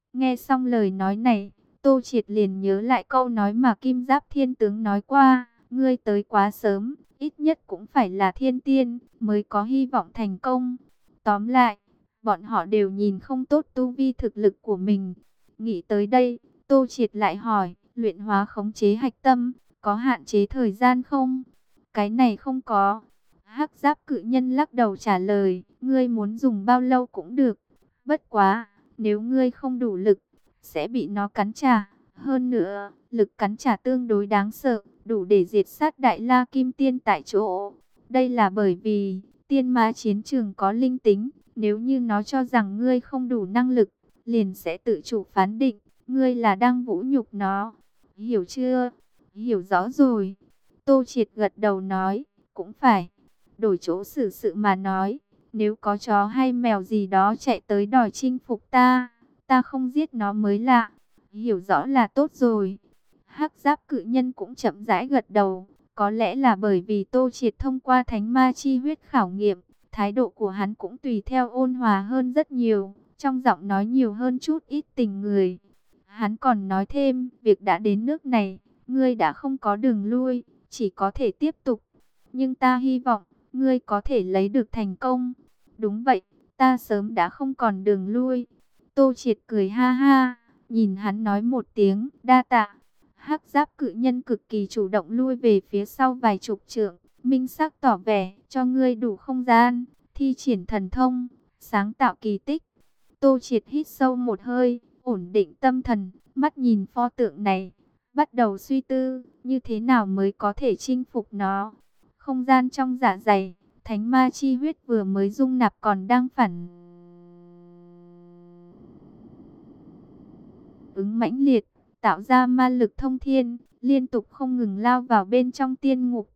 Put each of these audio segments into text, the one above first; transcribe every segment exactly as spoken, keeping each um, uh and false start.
Nghe xong lời nói này, Tô Triệt liền nhớ lại câu nói mà Kim Giáp Thiên Tướng nói qua, ngươi tới quá sớm, ít nhất cũng phải là thiên tiên, mới có hy vọng thành công. Tóm lại, bọn họ đều nhìn không tốt tu vi thực lực của mình. Nghĩ tới đây, Tô Triệt lại hỏi, luyện hóa khống chế hạch tâm, có hạn chế thời gian không? Cái này không có. Hắc Giáp Cự Nhân lắc đầu trả lời, ngươi muốn dùng bao lâu cũng được. Bất quá, nếu ngươi không đủ lực, sẽ bị nó cắn trả. Hơn nữa, lực cắn trả tương đối đáng sợ, đủ để diệt sát Đại La Kim Tiên tại chỗ. Đây là bởi vì, tiên ma chiến trường có linh tính. Nếu như nó cho rằng ngươi không đủ năng lực, liền sẽ tự chủ phán định, ngươi là đang vũ nhục nó. Hiểu chưa? Hiểu rõ rồi. Tô Triệt gật đầu nói, cũng phải. Đổi chỗ xử sự mà nói, nếu có chó hay mèo gì đó chạy tới đòi chinh phục ta, ta không giết nó mới lạ. Hiểu rõ là tốt rồi. Hắc Giáp Cự Nhân cũng chậm rãi gật đầu. Có lẽ là bởi vì Tô Triệt thông qua thánh ma chi huyết khảo nghiệm, thái độ của hắn cũng tùy theo ôn hòa hơn rất nhiều, trong giọng nói nhiều hơn chút ít tình người. Hắn còn nói thêm, việc đã đến nước này, ngươi đã không có đường lui, chỉ có thể tiếp tục. Nhưng ta hy vọng, ngươi có thể lấy được thành công. Đúng vậy, ta sớm đã không còn đường lui. Tô Triệt cười ha ha, nhìn hắn nói một tiếng, đa tạ. Hắc Giáp Cự Nhân cực kỳ chủ động lui về phía sau vài chục trượng, minh xác tỏ vẻ cho ngươi đủ không gian, thi triển thần thông, sáng tạo kỳ tích. Tô Triệt hít sâu một hơi, ổn định tâm thần, mắt nhìn pho tượng này, bắt đầu suy tư, như thế nào mới có thể chinh phục nó. Không gian trong dạ dày, thánh ma chi huyết vừa mới dung nạp còn đang phản ứng mãnh liệt, tạo ra ma lực thông thiên, liên tục không ngừng lao vào bên trong tiên ngục.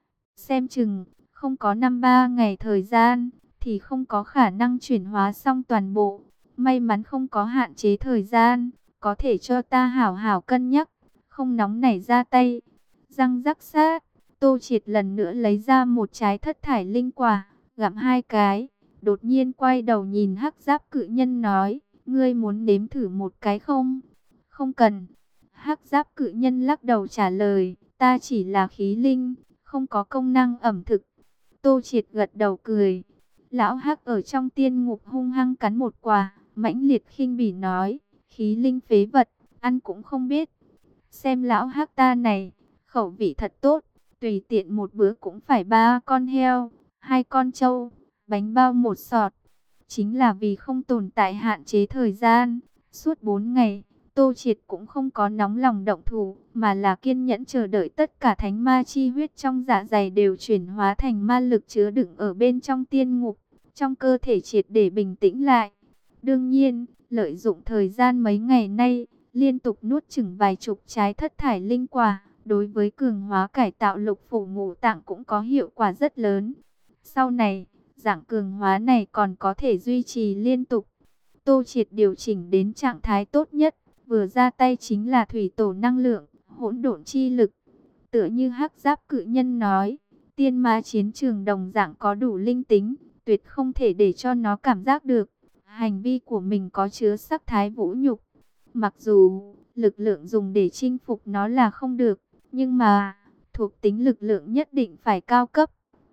Xem chừng, không có năm ba ngày thời gian, thì không có khả năng chuyển hóa xong toàn bộ. May mắn không có hạn chế thời gian, có thể cho ta hảo hảo cân nhắc, không nóng nảy ra tay. Răng rắc sát, Tô Triệt lần nữa lấy ra một trái thất thải linh quả, gặm hai cái, đột nhiên quay đầu nhìn Hắc Giáp Cự Nhân nói, ngươi muốn nếm thử một cái không? Không cần. Hắc Giáp Cự Nhân lắc đầu trả lời, ta chỉ là khí linh, không có công năng ẩm thực. Tô Triệt gật đầu cười. Lão Hắc ở trong tiên ngục hung hăng cắn một quả, mãnh liệt khinh bỉ nói, khí linh phế vật, ăn cũng không biết. Xem lão Hắc ta này, khẩu vị thật tốt, tùy tiện một bữa cũng phải ba con heo, hai con trâu, bánh bao một sọt. Chính là vì không tồn tại hạn chế thời gian, suốt bốn ngày, Tô Triệt cũng không có nóng lòng động thủ, mà là kiên nhẫn chờ đợi tất cả thánh ma chi huyết trong dạ dày đều chuyển hóa thành ma lực chứa đựng ở bên trong tiên ngục, trong cơ thể triệt để bình tĩnh lại. Đương nhiên, lợi dụng thời gian mấy ngày nay, liên tục nuốt chửng vài chục trái thất thải linh quả, đối với cường hóa cải tạo lục phủ ngũ tạng cũng có hiệu quả rất lớn. Sau này, dạng cường hóa này còn có thể duy trì liên tục. Tô Triệt điều chỉnh đến trạng thái tốt nhất, vừa ra tay chính là thủy tổ năng lượng, hỗn độn chi lực. Tựa như Hắc Giáp Cự Nhân nói, tiên ma chiến trường đồng dạng có đủ linh tính, tuyệt không thể để cho nó cảm giác được hành vi của mình có chứa sắc thái vũ nhục. Mặc dù lực lượng dùng để chinh phục nó là không được, nhưng mà thuộc tính lực lượng nhất định phải cao cấp.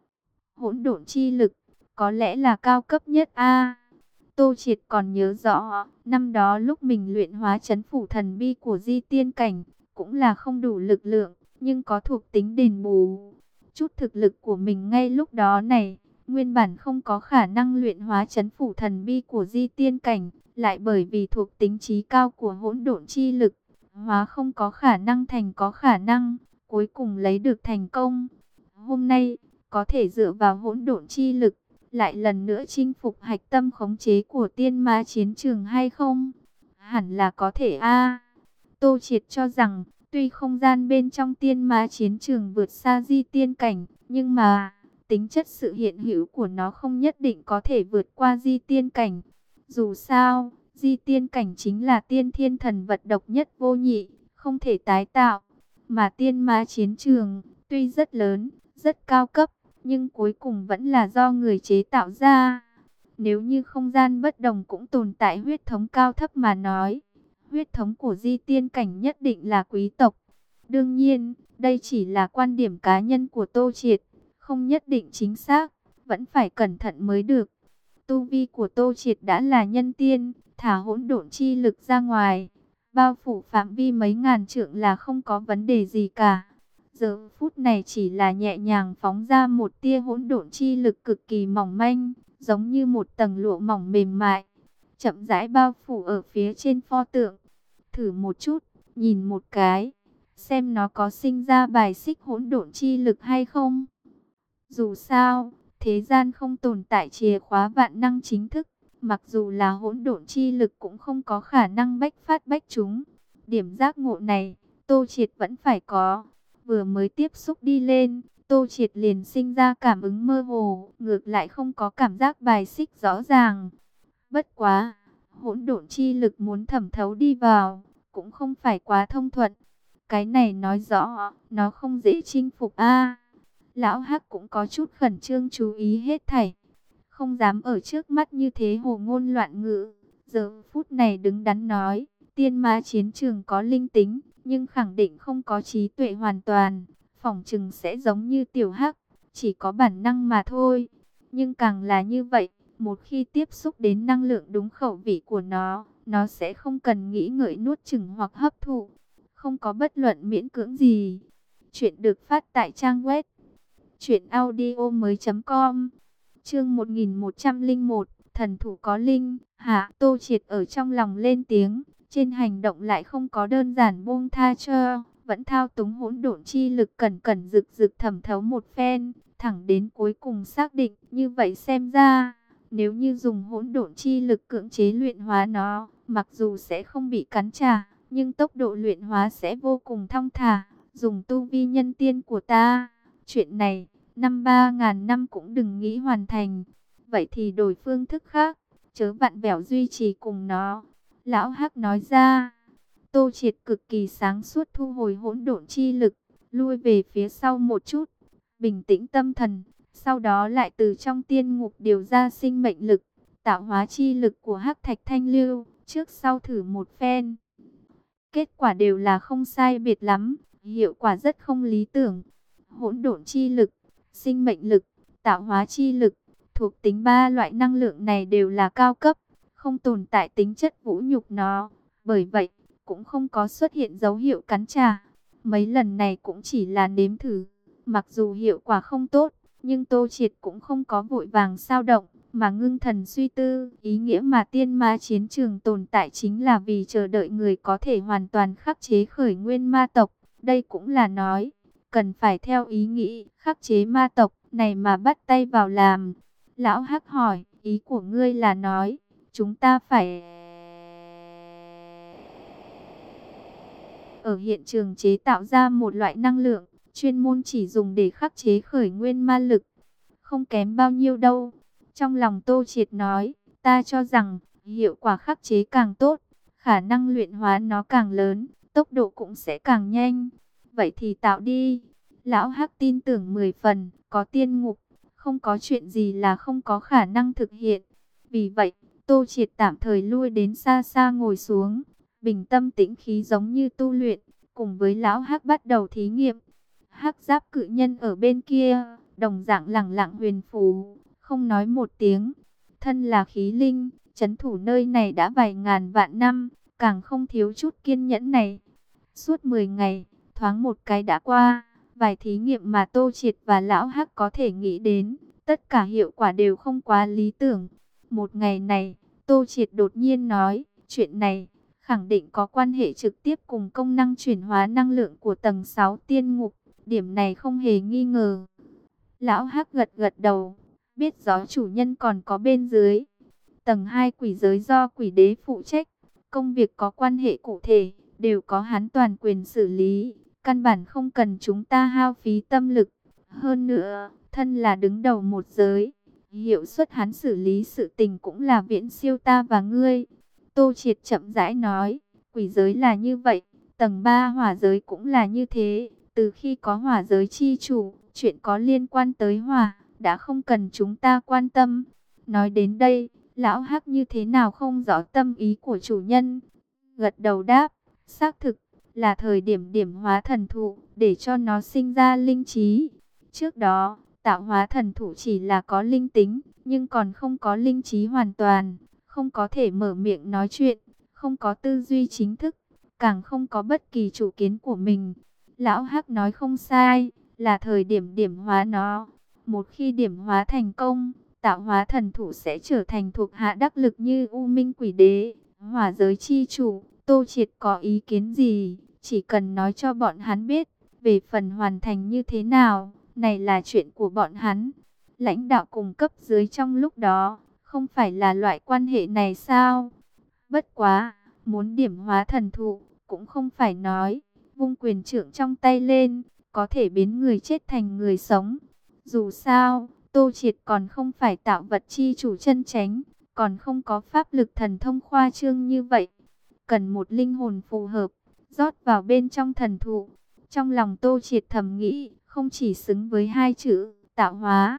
Hỗn độn chi lực có lẽ là cao cấp nhất a. Tô Triệt còn nhớ rõ, năm đó lúc mình luyện hóa trấn phủ thần bi của Di Tiên cảnh, cũng là không đủ lực lượng, nhưng có thuộc tính đền bù. Chút thực lực của mình ngay lúc đó này, nguyên bản không có khả năng luyện hóa trấn phủ thần bi của Di Tiên cảnh, lại bởi vì thuộc tính trí cao của hỗn độn chi lực, hóa không có khả năng thành có khả năng, cuối cùng lấy được thành công. Hôm nay, có thể dựa vào hỗn độn chi lực, lại lần nữa chinh phục hạch tâm khống chế của tiên ma chiến trường hay không? Hẳn là có thể a. Tô Triệt cho rằng, tuy không gian bên trong tiên ma chiến trường vượt xa Di Tiên cảnh, nhưng mà tính chất sự hiện hữu của nó không nhất định có thể vượt qua Di Tiên cảnh. Dù sao, Di Tiên cảnh chính là tiên thiên thần vật độc nhất vô nhị, không thể tái tạo. Mà tiên ma chiến trường, tuy rất lớn, rất cao cấp, nhưng cuối cùng vẫn là do người chế tạo ra. Nếu như không gian bất đồng cũng tồn tại huyết thống cao thấp mà nói, huyết thống của di tiên cảnh nhất định là quý tộc. Đương nhiên, đây chỉ là quan điểm cá nhân của Tô Triệt, không nhất định chính xác, vẫn phải cẩn thận mới được. Tu vi của Tô Triệt đã là nhân tiên, thả hỗn độn chi lực ra ngoài, bao phủ phạm vi mấy ngàn trượng là không có vấn đề gì cả. Giờ phút này chỉ là nhẹ nhàng phóng ra một tia hỗn độn chi lực cực kỳ mỏng manh, giống như một tầng lụa mỏng mềm mại, chậm rãi bao phủ ở phía trên pho tượng. Thử một chút, nhìn một cái, xem nó có sinh ra bài xích hỗn độn chi lực hay không. Dù sao, thế gian không tồn tại chìa khóa vạn năng chính thức, mặc dù là hỗn độn chi lực cũng không có khả năng bách phát bách trúng. Điểm giác ngộ này, Tô Triệt vẫn phải có. Vừa mới tiếp xúc đi lên, Tô Triệt liền sinh ra cảm ứng mơ hồ, ngược lại không có cảm giác bài xích rõ ràng. Bất quá, hỗn độn chi lực muốn thẩm thấu đi vào, cũng không phải quá thông thuận. Cái này nói rõ, nó không dễ chinh phục a. Lão Hắc cũng có chút khẩn trương chú ý hết thảy, không dám ở trước mắt như thế hồ ngôn loạn ngữ. Giờ phút này đứng đắn nói, tiên ma chiến trường có linh tính, nhưng khẳng định không có trí tuệ hoàn toàn, phỏng chừng sẽ giống như tiểu Hắc, chỉ có bản năng mà thôi. Nhưng càng là như vậy, một khi tiếp xúc đến năng lượng đúng khẩu vị của nó, nó sẽ không cần nghĩ ngợi nuốt chửng hoặc hấp thụ, không có bất luận miễn cưỡng gì. Chuyện được phát tại trang web truyện audio mới chấm com. Chương một nghìn một trăm lẻ một, thần thủ có linh. Hạ Tô Triệt ở trong lòng lên tiếng, trên hành động lại không có đơn giản buông tha cho, vẫn thao túng hỗn độn chi lực cẩn cẩn rực rực thẩm thấu một phen, thẳng đến cuối cùng xác định. Như vậy xem ra, nếu như dùng hỗn độn chi lực cưỡng chế luyện hóa nó, mặc dù sẽ không bị cắn trả, nhưng tốc độ luyện hóa sẽ vô cùng thong thả. Dùng tu vi nhân tiên của ta, chuyện này năm ba ngàn năm cũng đừng nghĩ hoàn thành. Vậy thì đổi phương thức khác, chớ vặn vẹo duy trì cùng nó. Lão Hắc nói ra. Tô Triệt cực kỳ sáng suốt thu hồi hỗn độn chi lực, lui về phía sau một chút, bình tĩnh tâm thần. Sau đó lại từ trong tiên ngục điều ra sinh mệnh lực, tạo hóa chi lực của Hắc Thạch Thanh Lưu, trước sau thử một phen. Kết quả đều là không sai biệt lắm, hiệu quả rất không lý tưởng. Hỗn độn chi lực, sinh mệnh lực, tạo hóa chi lực, thuộc tính ba loại năng lượng này đều là cao cấp, không tồn tại tính chất vũ nhục nó. Bởi vậy, cũng không có xuất hiện dấu hiệu cắn trả. Mấy lần này cũng chỉ là nếm thử. Mặc dù hiệu quả không tốt, nhưng Tô Triệt cũng không có vội vàng sao động, mà ngưng thần suy tư. Ý nghĩa mà tiên ma chiến trường tồn tại chính là vì chờ đợi người có thể hoàn toàn khắc chế khởi nguyên ma tộc. Đây cũng là nói, cần phải theo ý nghĩ khắc chế ma tộc này mà bắt tay vào làm. Lão Hắc hỏi, ý của ngươi là nói, chúng ta phải ở hiện trường chế tạo ra một loại năng lượng, chuyên môn chỉ dùng để khắc chế khởi nguyên ma lực. Không kém bao nhiêu đâu. Trong lòng Tô Triệt nói, ta cho rằng, hiệu quả khắc chế càng tốt, khả năng luyện hóa nó càng lớn, tốc độ cũng sẽ càng nhanh. Vậy thì tạo đi. Lão Hắc tin tưởng mười phần, có tiên ngục, không có chuyện gì là không có khả năng thực hiện. Vì vậy, Tô Triệt tạm thời lui đến xa xa ngồi xuống, bình tâm tĩnh khí giống như tu luyện, cùng với Lão Hắc bắt đầu thí nghiệm. Hắc giáp cự nhân ở bên kia, đồng dạng lẳng lặng huyền phù, không nói một tiếng. Thân là khí linh, trấn thủ nơi này đã vài ngàn vạn năm, càng không thiếu chút kiên nhẫn này. Suốt mười ngày, thoáng một cái đã qua, vài thí nghiệm mà Tô Triệt và Lão Hắc có thể nghĩ đến, tất cả hiệu quả đều không quá lý tưởng. Một ngày này, Tô Triệt đột nhiên nói, chuyện này khẳng định có quan hệ trực tiếp cùng công năng chuyển hóa năng lượng của tầng sáu tiên ngục, điểm này không hề nghi ngờ. Lão Hắc gật gật đầu, biết rõ chủ nhân còn có bên dưới. Tầng hai quỷ giới do quỷ đế phụ trách, công việc có quan hệ cụ thể, đều có hắn toàn quyền xử lý, căn bản không cần chúng ta hao phí tâm lực. Hơn nữa, thân là đứng đầu một giới, hiệu suất hắn xử lý sự tình cũng là viễn siêu ta và ngươi. Tô Triệt chậm rãi nói, quỷ giới là như vậy, tầng ba hỏa giới cũng là như thế. Từ khi có hỏa giới chi chủ, chuyện có liên quan tới hỏa, đã không cần chúng ta quan tâm. Nói đến đây, lão Hắc như thế nào không rõ tâm ý của chủ nhân. Gật đầu đáp, xác thực là thời điểm điểm hóa thần thụ để cho nó sinh ra linh trí. Trước đó, tạo hóa thần thụ chỉ là có linh tính, nhưng còn không có linh trí hoàn toàn, không có thể mở miệng nói chuyện, không có tư duy chính thức, càng không có bất kỳ chủ kiến của mình. Lão Hắc nói không sai, là thời điểm điểm hóa nó. Một khi điểm hóa thành công, tạo hóa thần thụ sẽ trở thành thuộc hạ đắc lực như U Minh Quỷ Đế, Hỏa Giới Chi Chủ. Tô Triệt có ý kiến gì, chỉ cần nói cho bọn hắn biết. Về phần hoàn thành như thế nào, này là chuyện của bọn hắn. Lãnh đạo cùng cấp dưới trong lúc đó, không phải là loại quan hệ này sao? Bất quá, muốn điểm hóa thần thụ, cũng không phải nói, vung quyền trượng trong tay lên, có thể biến người chết thành người sống. Dù sao, Tô Triệt còn không phải tạo vật chi chủ chân chánh, còn không có pháp lực thần thông khoa trương như vậy. Cần một linh hồn phù hợp, rót vào bên trong thần thụ. Trong lòng Tô Triệt thầm nghĩ, không chỉ xứng với hai chữ, tạo hóa,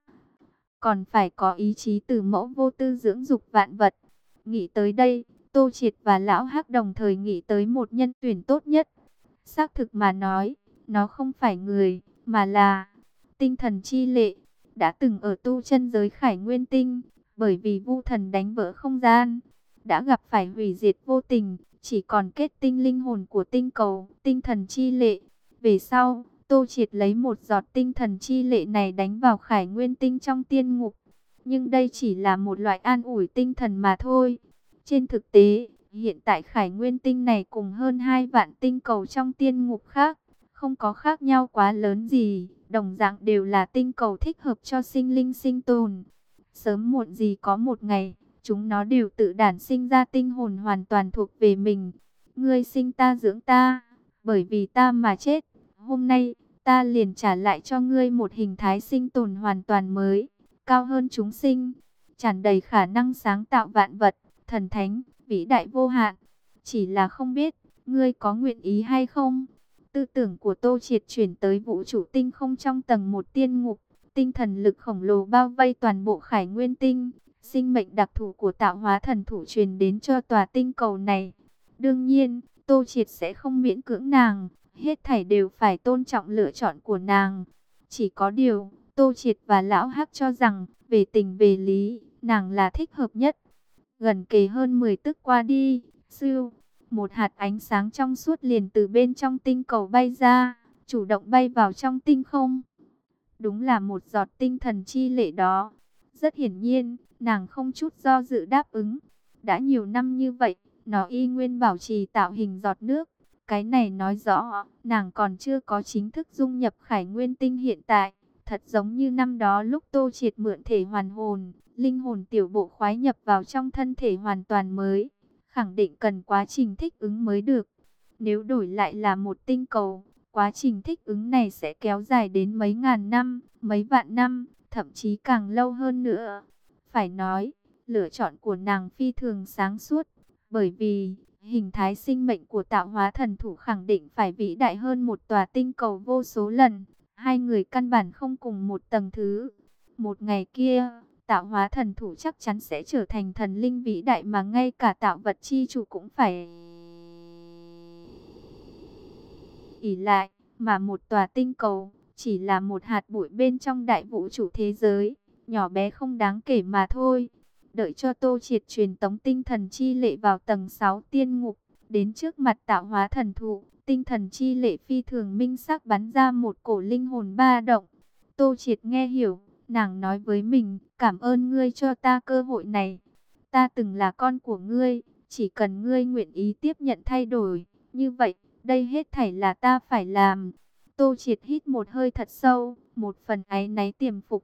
còn phải có ý chí từ mẫu vô tư dưỡng dục vạn vật. Nghĩ tới đây, Tô Triệt và Lão Hắc đồng thời nghĩ tới một nhân tuyển tốt nhất. Xác thực mà nói, nó không phải người, mà là tinh thần chi lệ, đã từng ở tu chân giới Khải Nguyên Tinh, bởi vì vu thần đánh vỡ không gian, đã gặp phải hủy diệt vô tình, chỉ còn kết tinh linh hồn của tinh cầu, tinh thần chi lệ. Về sau, Tô Triệt lấy một giọt tinh thần chi lệ này đánh vào Khải Nguyên Tinh trong tiên ngục. Nhưng đây chỉ là một loại an ủi tinh thần mà thôi. Trên thực tế, hiện tại Khải Nguyên Tinh này cùng hơn hai vạn tinh cầu trong tiên ngục khác, không có khác nhau quá lớn gì, đồng dạng đều là tinh cầu thích hợp cho sinh linh sinh tồn. Sớm muộn gì có một ngày, chúng nó đều tự đản sinh ra tinh hồn hoàn toàn thuộc về mình. Ngươi sinh ta dưỡng ta, bởi vì ta mà chết. Hôm nay, ta liền trả lại cho ngươi một hình thái sinh tồn hoàn toàn mới, cao hơn chúng sinh, tràn đầy khả năng sáng tạo vạn vật, thần thánh, vĩ đại vô hạn. Chỉ là không biết, ngươi có nguyện ý hay không? Tư tưởng của Tô Triệt chuyển tới vũ trụ tinh không trong tầng một tiên ngục. Tinh thần lực khổng lồ bao vây toàn bộ Khải Nguyên Tinh. Sinh mệnh đặc thù của tạo hóa thần thủ truyền đến cho tòa tinh cầu này. Đương nhiên, Tô Triệt sẽ không miễn cưỡng nàng. Hết thảy đều phải tôn trọng lựa chọn của nàng. Chỉ có điều, Tô Triệt và Lão Hắc cho rằng, về tình về lý, nàng là thích hợp nhất. Gần kề hơn mười tức qua đi, siêu, một hạt ánh sáng trong suốt liền từ bên trong tinh cầu bay ra, chủ động bay vào trong tinh không. Đúng là một giọt tinh thần chi lệ đó. Rất hiển nhiên, nàng không chút do dự đáp ứng. Đã nhiều năm như vậy, nó y nguyên bảo trì tạo hình giọt nước. Cái này nói rõ, nàng còn chưa có chính thức dung nhập Khải Nguyên Tinh hiện tại. Thật giống như năm đó lúc Tô Triệt mượn thể hoàn hồn, linh hồn tiểu bộ khoái nhập vào trong thân thể hoàn toàn mới. Khẳng định cần quá trình thích ứng mới được. Nếu đổi lại là một tinh cầu, quá trình thích ứng này sẽ kéo dài đến mấy ngàn năm, mấy vạn năm, thậm chí càng lâu hơn nữa. Phải nói, lựa chọn của nàng phi thường sáng suốt, bởi vì hình thái sinh mệnh của tạo hóa thần thủ khẳng định phải vĩ đại hơn một tòa tinh cầu vô số lần. Hai người căn bản không cùng một tầng thứ. Một ngày kia, tạo hóa thần thủ chắc chắn sẽ trở thành thần linh vĩ đại mà ngay cả tạo vật chi chủ cũng phải ỷ lại, mà một tòa tinh cầu chỉ là một hạt bụi bên trong đại vũ trụ thế giới, nhỏ bé không đáng kể mà thôi. Đợi cho Tô Triệt truyền tống tinh thần chi lệ vào tầng sáu tiên ngục, đến trước mặt tạo hóa thần thụ, tinh thần chi lệ phi thường minh sắc bắn ra một cổ linh hồn ba động. Tô Triệt nghe hiểu, nàng nói với mình, cảm ơn ngươi cho ta cơ hội này. Ta từng là con của ngươi, chỉ cần ngươi nguyện ý tiếp nhận thay đổi, như vậy, đây hết thảy là ta phải làm. Tô Triệt hít một hơi thật sâu, một phần áy náy tiềm phục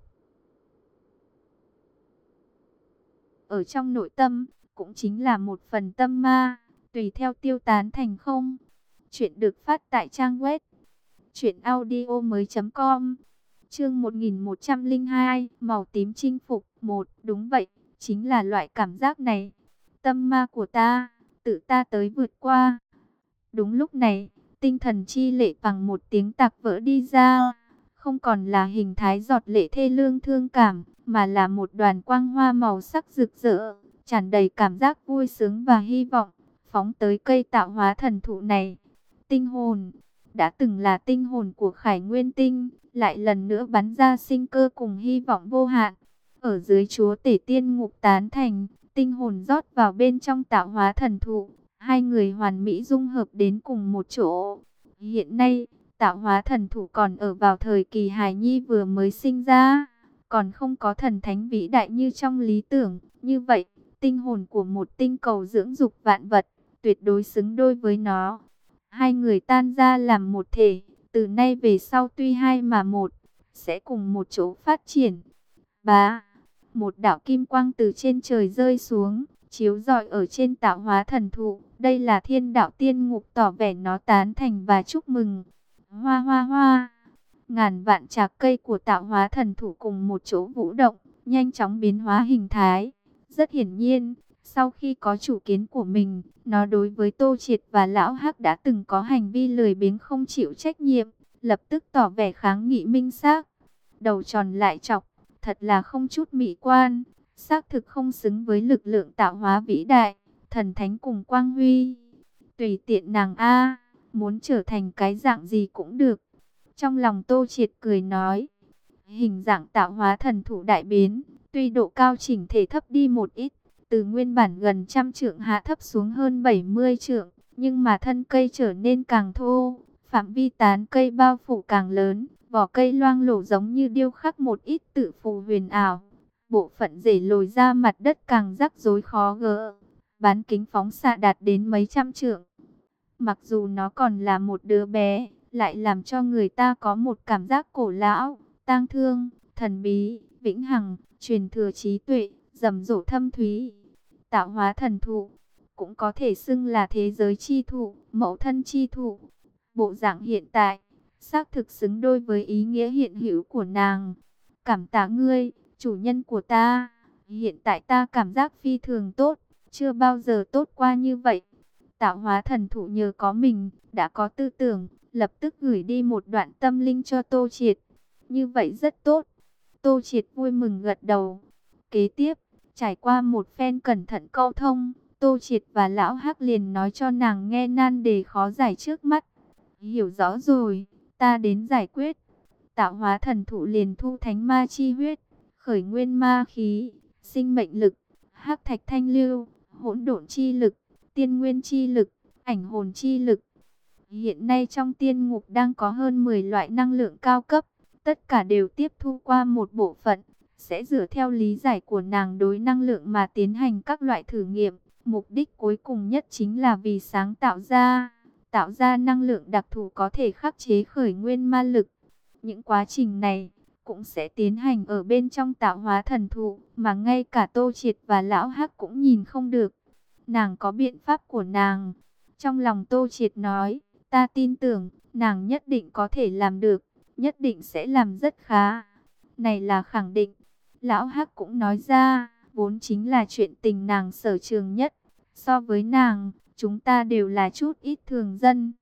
ở trong nội tâm, cũng chính là một phần tâm ma, tùy theo tiêu tán thành không. Chuyện được phát tại trang web truyện audio mới chấm com. Chương một nghìn một trăm lẻ hai, màu tím chinh phục. Một, đúng vậy, chính là loại cảm giác này. Tâm ma của ta, tự ta tới vượt qua. Đúng lúc này, tinh thần chi lệ bằng một tiếng tạc vỡ đi ra. không còn là hình thái giọt lệ thê lương thương cảm, mà là một đoàn quang hoa màu sắc rực rỡ, tràn đầy cảm giác vui sướng và hy vọng, phóng tới cây tạo hóa thần thụ này. Tinh hồn, đã từng là tinh hồn của Khải Nguyên Tinh, lại lần nữa bắn ra sinh cơ cùng hy vọng vô hạn. Ở dưới chúa tể tiên ngục tán thành, tinh hồn rót vào bên trong tạo hóa thần thụ, hai người hoàn mỹ dung hợp đến cùng một chỗ. Hiện nay, tạo hóa thần thụ còn ở vào thời kỳ hài nhi vừa mới sinh ra, còn không có thần thánh vĩ đại như trong lý tưởng. Như vậy, tinh hồn của một tinh cầu dưỡng dục vạn vật, tuyệt đối xứng đôi với nó. Hai người tan ra làm một thể, từ nay về sau tuy hai mà một, sẽ cùng một chỗ phát triển. Bá, một đạo kim quang từ trên trời rơi xuống, chiếu rọi ở trên tạo hóa thần thụ. Đây là thiên đạo tiên ngục tỏ vẻ nó tán thành và chúc mừng. Hoa hoa hoa, ngàn vạn trạc cây của tạo hóa thần thụ cùng một chỗ vũ động, nhanh chóng biến hóa hình thái. Rất hiển nhiên, sau khi có chủ kiến của mình, nó đối với Tô Triệt và Lão Hắc đã từng có hành vi lười biếng không chịu trách nhiệm, lập tức tỏ vẻ kháng nghị minh xác. Đầu tròn lại chọc, thật là không chút mỹ quan, xác thực không xứng với lực lượng tạo hóa vĩ đại, thần thánh cùng quang huy. Tùy tiện nàng a, muốn trở thành cái dạng gì cũng được. Trong lòng Tô Triệt cười nói, hình dạng tạo hóa thần thụ đại biến, tuy độ cao chỉnh thể thấp đi một ít, từ nguyên bản gần trăm trượng hạ thấp xuống hơn bảy mươi trượng, nhưng mà thân cây trở nên càng thô, phạm vi tán cây bao phủ càng lớn, vỏ cây loang lổ giống như điêu khắc một ít tự phù huyền ảo. Bộ phận rễ lồi ra mặt đất càng rắc rối khó gỡ, bán kính phóng xạ đạt đến mấy trăm trượng. Mặc dù nó còn là một đứa bé, lại làm cho người ta có một cảm giác cổ lão, tang thương, thần bí, vĩnh hằng, truyền thừa trí tuệ, rầm rộ thâm thúy. Tạo hóa thần thụ cũng có thể xưng là thế giới chi thụ, mẫu thân chi thụ. Bộ dạng hiện tại xác thực xứng đôi với ý nghĩa hiện hữu của nàng. Cảm tạ ngươi, chủ nhân của ta. Hiện tại ta cảm giác phi thường tốt, chưa bao giờ tốt qua như vậy. Tạo hóa thần thụ nhờ có mình, đã có tư tưởng, lập tức gửi đi một đoạn tâm linh cho Tô Triệt. Như vậy rất tốt. Tô Triệt vui mừng gật đầu. Kế tiếp, trải qua một phen cẩn thận câu thông, Tô Triệt và Lão Hắc liền nói cho nàng nghe nan đề khó giải trước mắt. Hiểu rõ rồi, ta đến giải quyết. Tạo hóa thần thụ liền thu thánh ma chi huyết, khởi nguyên ma khí, sinh mệnh lực, hắc thạch thanh lưu, hỗn độn chi lực, tiên nguyên chi lực, ảnh hồn chi lực. Hiện nay trong tiên ngục đang có hơn mười loại năng lượng cao cấp, tất cả đều tiếp thu qua một bộ phận, sẽ dựa theo lý giải của nàng đối năng lượng mà tiến hành các loại thử nghiệm. Mục đích cuối cùng nhất chính là vì sáng tạo ra, tạo ra năng lượng đặc thù có thể khắc chế khởi nguyên ma lực. Những quá trình này cũng sẽ tiến hành ở bên trong tạo hóa thần thụ, mà ngay cả Tô Triệt và Lão Hắc cũng nhìn không được. Nàng có biện pháp của nàng. Trong lòng Tô Triệt nói, ta tin tưởng, nàng nhất định có thể làm được, nhất định sẽ làm rất khá. Này là khẳng định. Lão Hắc cũng nói ra, vốn chính là chuyện tình nàng sở trường nhất. So với nàng, chúng ta đều là chút ít thường dân.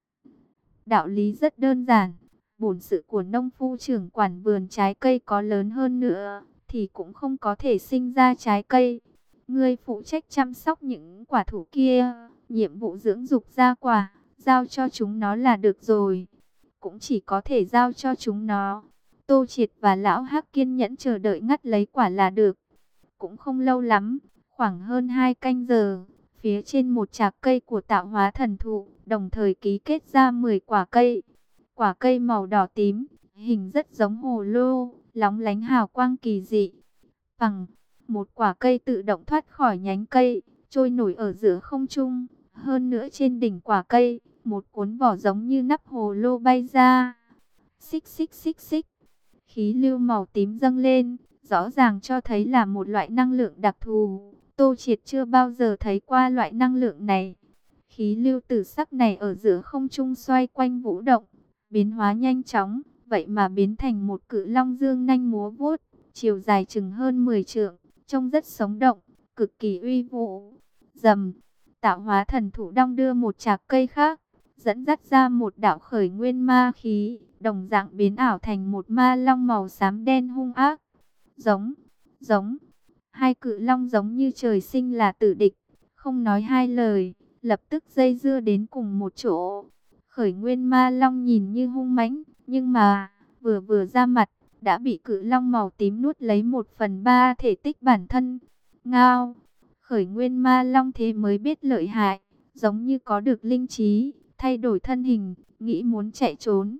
Đạo lý rất đơn giản. Bổn sự của nông phu trưởng quản vườn trái cây có lớn hơn nữa, thì cũng không có thể sinh ra trái cây. Ngươi phụ trách chăm sóc những quả thụ kia, nhiệm vụ dưỡng dục ra quả, giao cho chúng nó là được rồi. Cũng chỉ có thể giao cho chúng nó. Tô Triệt và Lão Hắc kiên nhẫn chờ đợi ngắt lấy quả là được. Cũng không lâu lắm, khoảng hơn hai canh giờ, phía trên một trạc cây của tạo hóa thần thụ, đồng thời ký kết ra mười quả cây. Quả cây màu đỏ tím, hình rất giống hồ lô, lóng lánh hào quang kỳ dị. Bằng một quả cây tự động thoát khỏi nhánh cây, trôi nổi ở giữa không trung. Hơn nữa trên đỉnh quả cây, một cuốn vỏ giống như nắp hồ lô bay ra. Xích xích xích xích, khí lưu màu tím dâng lên, rõ ràng cho thấy là một loại năng lượng đặc thù. Tô Triệt chưa bao giờ thấy qua loại năng lượng này. Khí lưu tử sắc này ở giữa không trung xoay quanh vũ động, biến hóa nhanh chóng, vậy mà biến thành một cự long dương nanh múa vuốt, chiều dài chừng hơn mười trượng, trông rất sống động, cực kỳ uy vũ. Rầm, tạo hóa thần thụ đong đưa một trạc cây khác, dẫn dắt ra một đạo khởi nguyên ma khí, đồng dạng biến ảo thành một ma long màu xám đen hung ác. Giống, giống, hai cự long giống như trời sinh là tử địch, không nói hai lời, lập tức dây dưa đến cùng một chỗ. Khởi nguyên ma long nhìn như hung mãnh, nhưng mà vừa vừa ra mặt, đã bị cự long màu tím nuốt lấy một phần ba thể tích bản thân. Ngao, khởi nguyên ma long thế mới biết lợi hại, giống như có được linh trí, thay đổi thân hình, nghĩ muốn chạy trốn.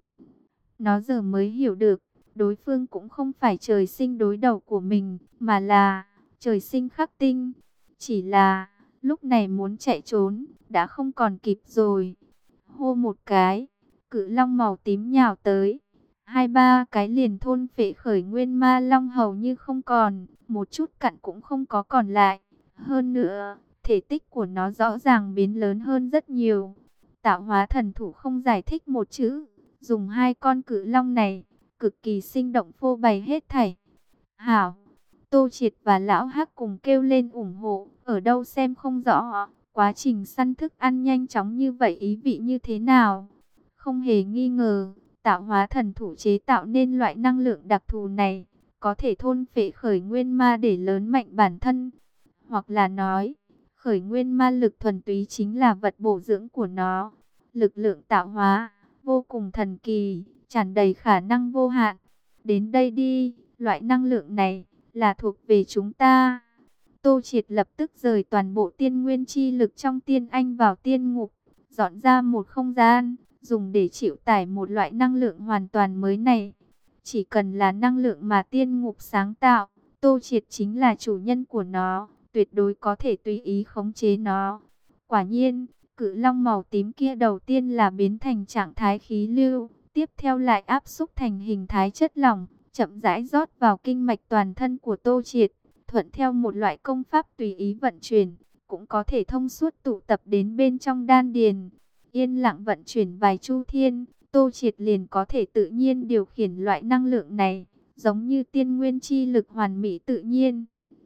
Nó giờ mới hiểu được, đối phương cũng không phải trời sinh đối đầu của mình, mà là trời sinh khắc tinh. Chỉ là lúc này muốn chạy trốn, đã không còn kịp rồi. Hô một cái, cự long màu tím nhào tới. Hai ba cái liền thôn phệ khởi nguyên ma long hầu như không còn, một chút cặn cũng không có còn lại. Hơn nữa, thể tích của nó rõ ràng biến lớn hơn rất nhiều. Tạo hóa thần thủ không giải thích một chữ, dùng hai con cự long này, cực kỳ sinh động phô bày hết thảy. Hảo, Tô Triệt và Lão Hắc cùng kêu lên ủng hộ, ở đâu xem không rõ, quá trình săn thức ăn nhanh chóng như vậy ý vị như thế nào. Không hề nghi ngờ, tạo hóa thần thủ chế tạo nên loại năng lượng đặc thù này, có thể thôn phệ khởi nguyên ma để lớn mạnh bản thân. Hoặc là nói, khởi nguyên ma lực thuần túy chính là vật bổ dưỡng của nó. Lực lượng tạo hóa, vô cùng thần kỳ, tràn đầy khả năng vô hạn. Đến đây đi, loại năng lượng này là thuộc về chúng ta. Tô Triệt lập tức rời toàn bộ tiên nguyên chi lực trong tiên anh vào tiên ngục, dọn ra một không gian, dùng để chịu tải một loại năng lượng hoàn toàn mới này. Chỉ cần là năng lượng mà tiên ngục sáng tạo, Tô Triệt chính là chủ nhân của nó, tuyệt đối có thể tùy ý khống chế nó. Quả nhiên, cự long màu tím kia đầu tiên là biến thành trạng thái khí lưu, tiếp theo lại áp xúc thành hình thái chất lỏng, chậm rãi rót vào kinh mạch toàn thân của Tô Triệt, thuận theo một loại công pháp tùy ý vận chuyển, cũng có thể thông suốt tụ tập đến bên trong đan điền. Yên lặng vận chuyển vài chu thiên, Tô Triệt liền có thể tự nhiên điều khiển loại năng lượng này, giống như tiên nguyên chi lực hoàn mỹ tự nhiên.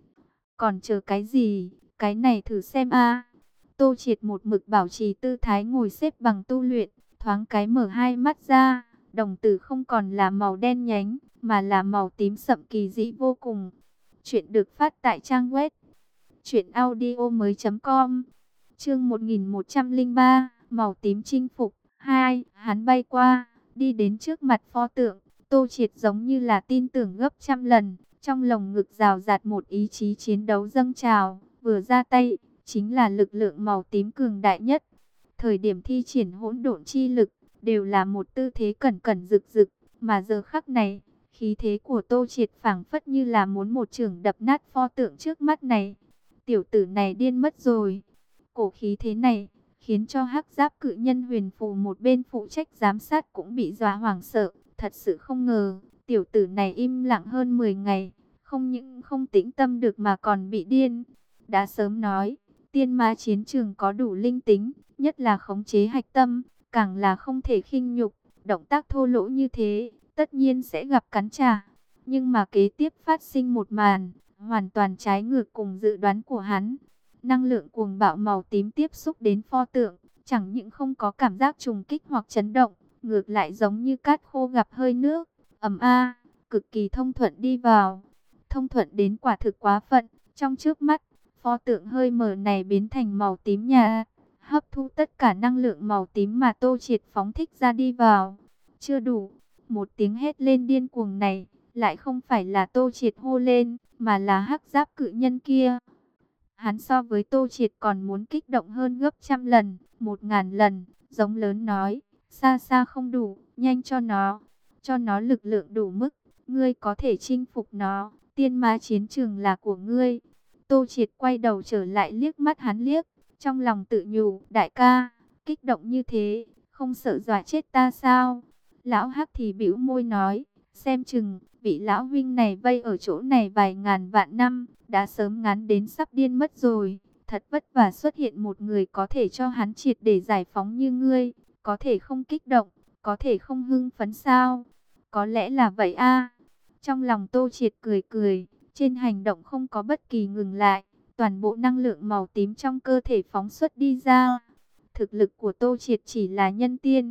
Còn chờ cái gì, cái này thử xem a. Tô Triệt một mực bảo trì tư thái ngồi xếp bằng tu luyện, thoáng cái mở hai mắt ra, đồng tử không còn là màu đen nhánh, mà là màu tím sậm kỳ dị vô cùng. Chuyện được phát tại trang web truyện audio mới chấm com. Chương một nghìn một trăm lẻ ba, màu tím chinh phục hai. Hắn bay qua, đi đến trước mặt pho tượng, Tô Triệt giống như là tin tưởng gấp trăm lần, trong lồng ngực rào rạt một ý chí chiến đấu dâng trào, vừa ra tay chính là lực lượng màu tím cường đại nhất. Thời điểm thi triển hỗn độn chi lực, đều là một tư thế cẩn cẩn rực rực, mà giờ khắc này, khí thế của Tô Triệt phảng phất như là muốn một chưởng đập nát pho tượng trước mắt này. Tiểu tử này điên mất rồi. Cổ khí thế này, khiến cho hắc giáp cự nhân huyền phù một bên phụ trách giám sát cũng bị dọa hoảng sợ. Thật sự không ngờ, tiểu tử này im lặng hơn mười ngày, không những không tĩnh tâm được mà còn bị điên. Đã sớm nói, tiên ma chiến trường có đủ linh tính, nhất là khống chế hạch tâm, càng là không thể khinh nhục. Động tác thô lỗ như thế, tất nhiên sẽ gặp cắn trả. Nhưng mà kế tiếp phát sinh một màn, hoàn toàn trái ngược cùng dự đoán của hắn. Năng lượng cuồng bạo màu tím tiếp xúc đến pho tượng, chẳng những không có cảm giác trùng kích hoặc chấn động, ngược lại giống như cát khô gặp hơi nước, ầm a, cực kỳ thông thuận đi vào. Thông thuận đến quả thực quá phận, trong trước mắt, pho tượng hơi mờ này biến thành màu tím nhà, hấp thu tất cả năng lượng màu tím mà Tô Triệt phóng thích ra đi vào. Chưa đủ, một tiếng hét lên điên cuồng này, lại không phải là Tô Triệt hô lên, mà là hắc giáp cự nhân kia. Hắn so với Tô Triệt còn muốn kích động hơn gấp trăm lần, một ngàn lần, giống lớn nói, xa xa không đủ, nhanh cho nó, cho nó lực lượng đủ mức, ngươi có thể chinh phục nó, tiên ma chiến trường là của ngươi. Tô Triệt quay đầu trở lại liếc mắt hắn liếc, trong lòng tự nhủ, đại ca, kích động như thế, không sợ dọa chết ta sao? Lão Hắc thì bĩu môi nói, xem chừng, vị lão huynh này vây ở chỗ này vài ngàn vạn năm, đã sớm ngán đến sắp điên mất rồi. Thật vất vả xuất hiện một người có thể cho hắn triệt để giải phóng như ngươi, có thể không kích động, có thể không hưng phấn sao? Có lẽ là vậy a. Trong lòng Tô Triệt cười cười, trên hành động không có bất kỳ ngừng lại, toàn bộ năng lượng màu tím trong cơ thể phóng xuất đi ra. Thực lực của Tô Triệt chỉ là nhân tiên,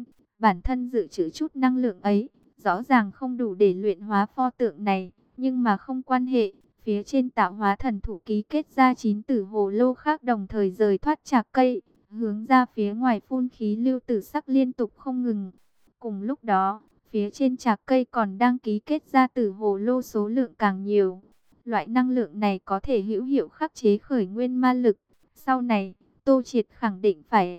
bản thân dự trữ chút năng lượng ấy, rõ ràng không đủ để luyện hóa pho tượng này, nhưng mà không quan hệ. Phía trên tạo hóa thần thủ ký kết ra chín tử hồ lô khác đồng thời rời thoát trạc cây, hướng ra phía ngoài phun khí lưu tử sắc liên tục không ngừng. Cùng lúc đó, phía trên trạc cây còn đang ký kết ra tử hồ lô số lượng càng nhiều. Loại năng lượng này có thể hữu hiệu khắc chế khởi nguyên ma lực. Sau này, Tô Triệt khẳng định phải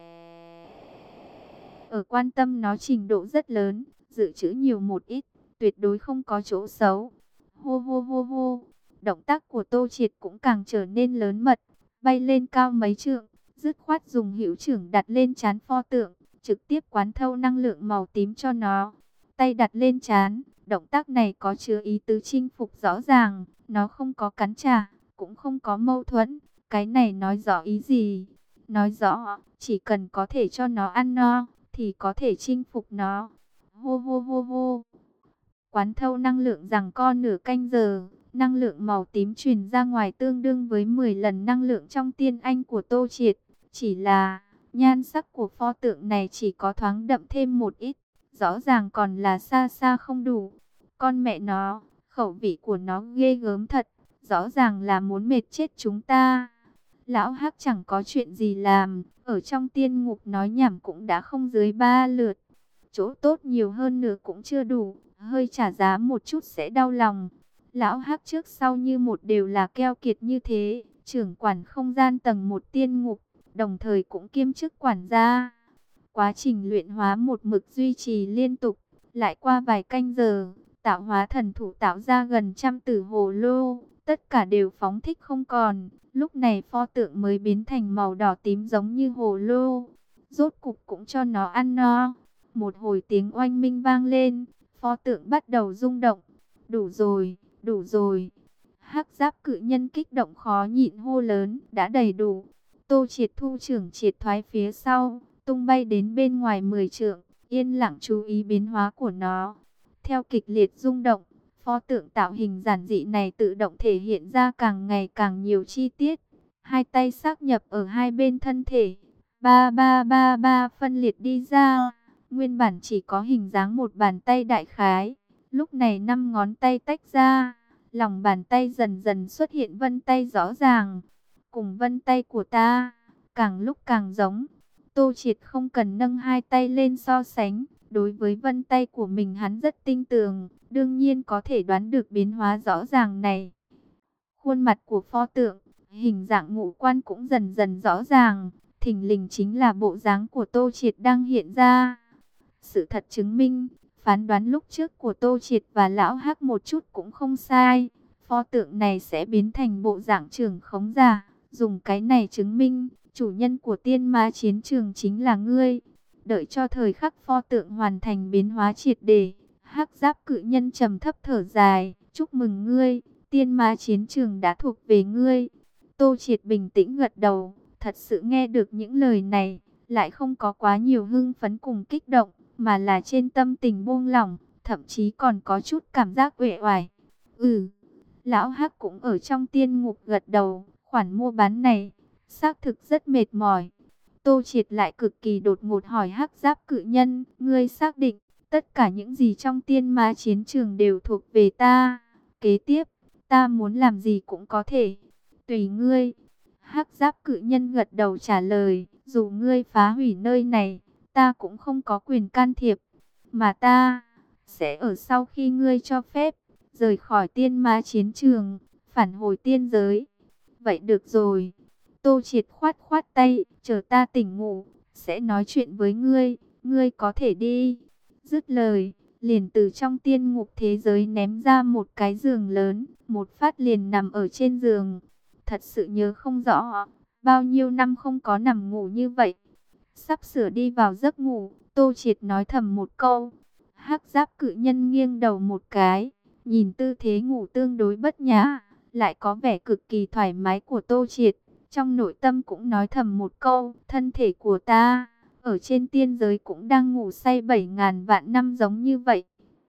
ở quan tâm nó trình độ rất lớn, dự trữ nhiều một ít, tuyệt đối không có chỗ xấu. Hô hô hô hô, động tác của Tô Triệt cũng càng trở nên lớn mật, bay lên cao mấy trượng, dứt khoát dùng hữu trưởng đặt lên trán pho tượng, trực tiếp quán thâu năng lượng màu tím cho nó. Tay đặt lên trán, động tác này có chứa ý tứ chinh phục rõ ràng, nó không có cắn trả, cũng không có mâu thuẫn. Cái này nói rõ ý gì? Nói rõ, chỉ cần có thể cho nó ăn no, thì có thể chinh phục nó. Hô hô hô hô. Quán thâu năng lượng rằng co nửa canh giờ, năng lượng màu tím truyền ra ngoài tương đương với mười lần năng lượng trong tiên anh của Tô Triệt. Chỉ là, nhan sắc của pho tượng này chỉ có thoáng đậm thêm một ít, rõ ràng còn là xa xa không đủ. Con mẹ nó, khẩu vị của nó ghê gớm thật, rõ ràng là muốn mệt chết chúng ta. Lão Hắc chẳng có chuyện gì làm, ở trong tiên ngục nói nhảm cũng đã không dưới ba lượt. Chỗ tốt nhiều hơn nữa cũng chưa đủ, hơi trả giá một chút sẽ đau lòng. Lão Hắc trước sau như một đều là keo kiệt như thế, trưởng quản không gian tầng một tiên ngục, đồng thời cũng kiêm chức quản gia. Quá trình luyện hóa một mực duy trì liên tục, lại qua vài canh giờ, tạo hóa thần thủ tạo ra gần trăm tử hồ lô, tất cả đều phóng thích không còn. Lúc này pho tượng mới biến thành màu đỏ tím giống như hồ lô. Rốt cục cũng cho nó ăn no. Một hồi tiếng oanh minh vang lên, pho tượng bắt đầu rung động. Đủ rồi, đủ rồi. Hắc giáp cự nhân kích động khó nhịn hô lớn, đã đầy đủ. Tô Triệt thu trưởng triệt thoái phía sau, tung bay đến bên ngoài mười trượng, yên lặng chú ý biến hóa của nó. Theo kịch liệt rung động, pho tượng tạo hình giản dị này tự động thể hiện ra càng ngày càng nhiều chi tiết. Hai tay xác nhập ở hai bên thân thể, ba ba ba ba phân liệt đi ra. Nguyên bản chỉ có hình dáng một bàn tay đại khái, lúc này năm ngón tay tách ra, lòng bàn tay dần dần xuất hiện vân tay rõ ràng. Cùng vân tay của ta, càng lúc càng giống. Tô Triệt không cần nâng hai tay lên so sánh, đối với vân tay của mình hắn rất tinh tường, đương nhiên có thể đoán được biến hóa rõ ràng này. Khuôn mặt của pho tượng, hình dạng ngũ quan cũng dần dần rõ ràng, thình lình chính là bộ dáng của Tô Triệt đang hiện ra. Sự thật chứng minh, phán đoán lúc trước của Tô Triệt và Lão Hắc một chút cũng không sai. Pho tượng này sẽ biến thành bộ dạng trưởng khống giả, dùng cái này chứng minh, chủ nhân của tiên ma chiến trường chính là ngươi. Đợi cho thời khắc pho tượng hoàn thành biến hóa triệt để, Hắc giáp cự nhân trầm thấp thở dài, chúc mừng ngươi, tiên ma chiến trường đã thuộc về ngươi. Tô Triệt bình tĩnh gật đầu, thật sự nghe được những lời này, lại không có quá nhiều hưng phấn cùng kích động, mà là trên tâm tình buông lỏng, thậm chí còn có chút cảm giác uể oải. Ừ, Lão Hắc cũng ở trong tiên ngục gật đầu, khoản mua bán này, xác thực rất mệt mỏi. Tô Triệt lại cực kỳ đột ngột hỏi Hắc giáp cự nhân, ngươi xác định, tất cả những gì trong tiên ma chiến trường đều thuộc về ta. Kế tiếp, ta muốn làm gì cũng có thể, tùy ngươi. Hắc giáp cự nhân gật đầu trả lời, dù ngươi phá hủy nơi này, ta cũng không có quyền can thiệp, mà ta sẽ ở sau khi ngươi cho phép, rời khỏi tiên ma chiến trường, phản hồi tiên giới. Vậy được rồi. Tô Triệt khoát khoát tay, chờ ta tỉnh ngủ, sẽ nói chuyện với ngươi, ngươi có thể đi. Dứt lời, liền từ trong tiên ngục thế giới ném ra một cái giường lớn, một phát liền nằm ở trên giường. Thật sự nhớ không rõ, bao nhiêu năm không có nằm ngủ như vậy. Sắp sửa đi vào giấc ngủ, Tô Triệt nói thầm một câu. Hắc giáp cự nhân nghiêng đầu một cái, nhìn tư thế ngủ tương đối bất nhã, lại có vẻ cực kỳ thoải mái của Tô Triệt. Trong nội tâm cũng nói thầm một câu, thân thể của ta, ở trên tiên giới cũng đang ngủ say bảy ngàn vạn năm giống như vậy.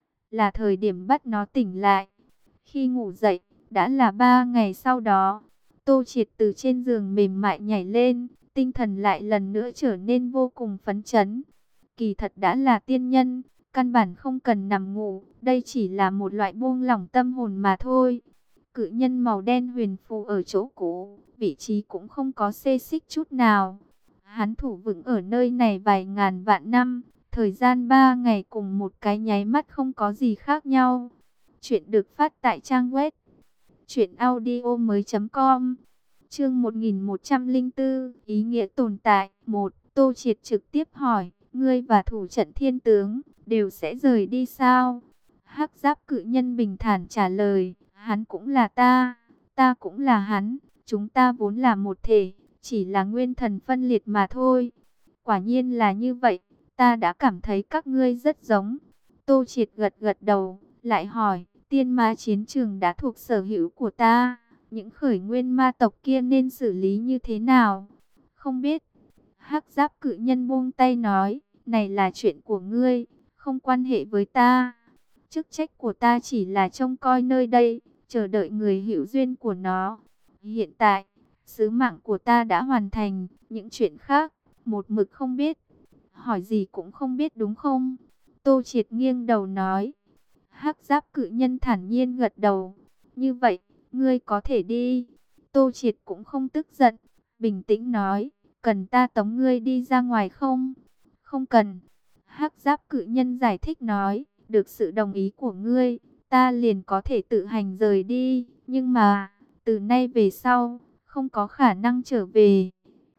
Là thời điểm bắt nó tỉnh lại. Khi ngủ dậy, đã là ba ngày sau đó. Tô Triệt từ trên giường mềm mại nhảy lên, tinh thần lại lần nữa trở nên vô cùng phấn chấn. kỳ thật đã là tiên nhân, căn bản không cần nằm ngủ, đây chỉ là một loại buông lỏng tâm hồn mà thôi. Cự nhân màu đen huyền phù ở chỗ cũ, vị trí cũng không có xê xích chút nào. Hắn thủ vững ở nơi này vài ngàn vạn năm, thời gian ba ngày cùng một cái nháy mắt không có gì khác nhau. Chuyện được phát tại trang web truyện audio mới chấm com. Chương một nghìn một trăm lẻ bốn, ý nghĩa tồn tại. Một, Tô Triệt trực tiếp hỏi, ngươi và thủ trận thiên tướng đều sẽ rời đi sao? Hắc giáp cự nhân bình thản trả lời, hắn cũng là ta, ta cũng là hắn, chúng ta vốn là một thể, chỉ là nguyên thần phân liệt mà thôi. Quả nhiên là như vậy, ta đã cảm thấy các ngươi rất giống. Tô Triệt gật gật đầu, lại hỏi, tiên ma chiến trường đã thuộc sở hữu của ta, những khởi nguyên ma tộc kia nên xử lý như thế nào? Không biết. Hắc giáp cự nhân buông tay nói, này là chuyện của ngươi, không quan hệ với ta. Chức trách của ta chỉ là trông coi nơi đây, chờ đợi người hữu duyên của nó. Hiện tại, sứ mạng của ta đã hoàn thành, những chuyện khác, một mực không biết. Hỏi gì cũng không biết đúng không? Tô Triệt nghiêng đầu nói. Hắc giáp cự nhân thản nhiên gật đầu. Như vậy, ngươi có thể đi. Tô Triệt cũng không tức giận, bình tĩnh nói, cần ta tống ngươi đi ra ngoài không? Không cần. Hắc giáp cự nhân giải thích nói, được sự đồng ý của ngươi, ta liền có thể tự hành rời đi, nhưng mà, từ nay về sau, không có khả năng trở về.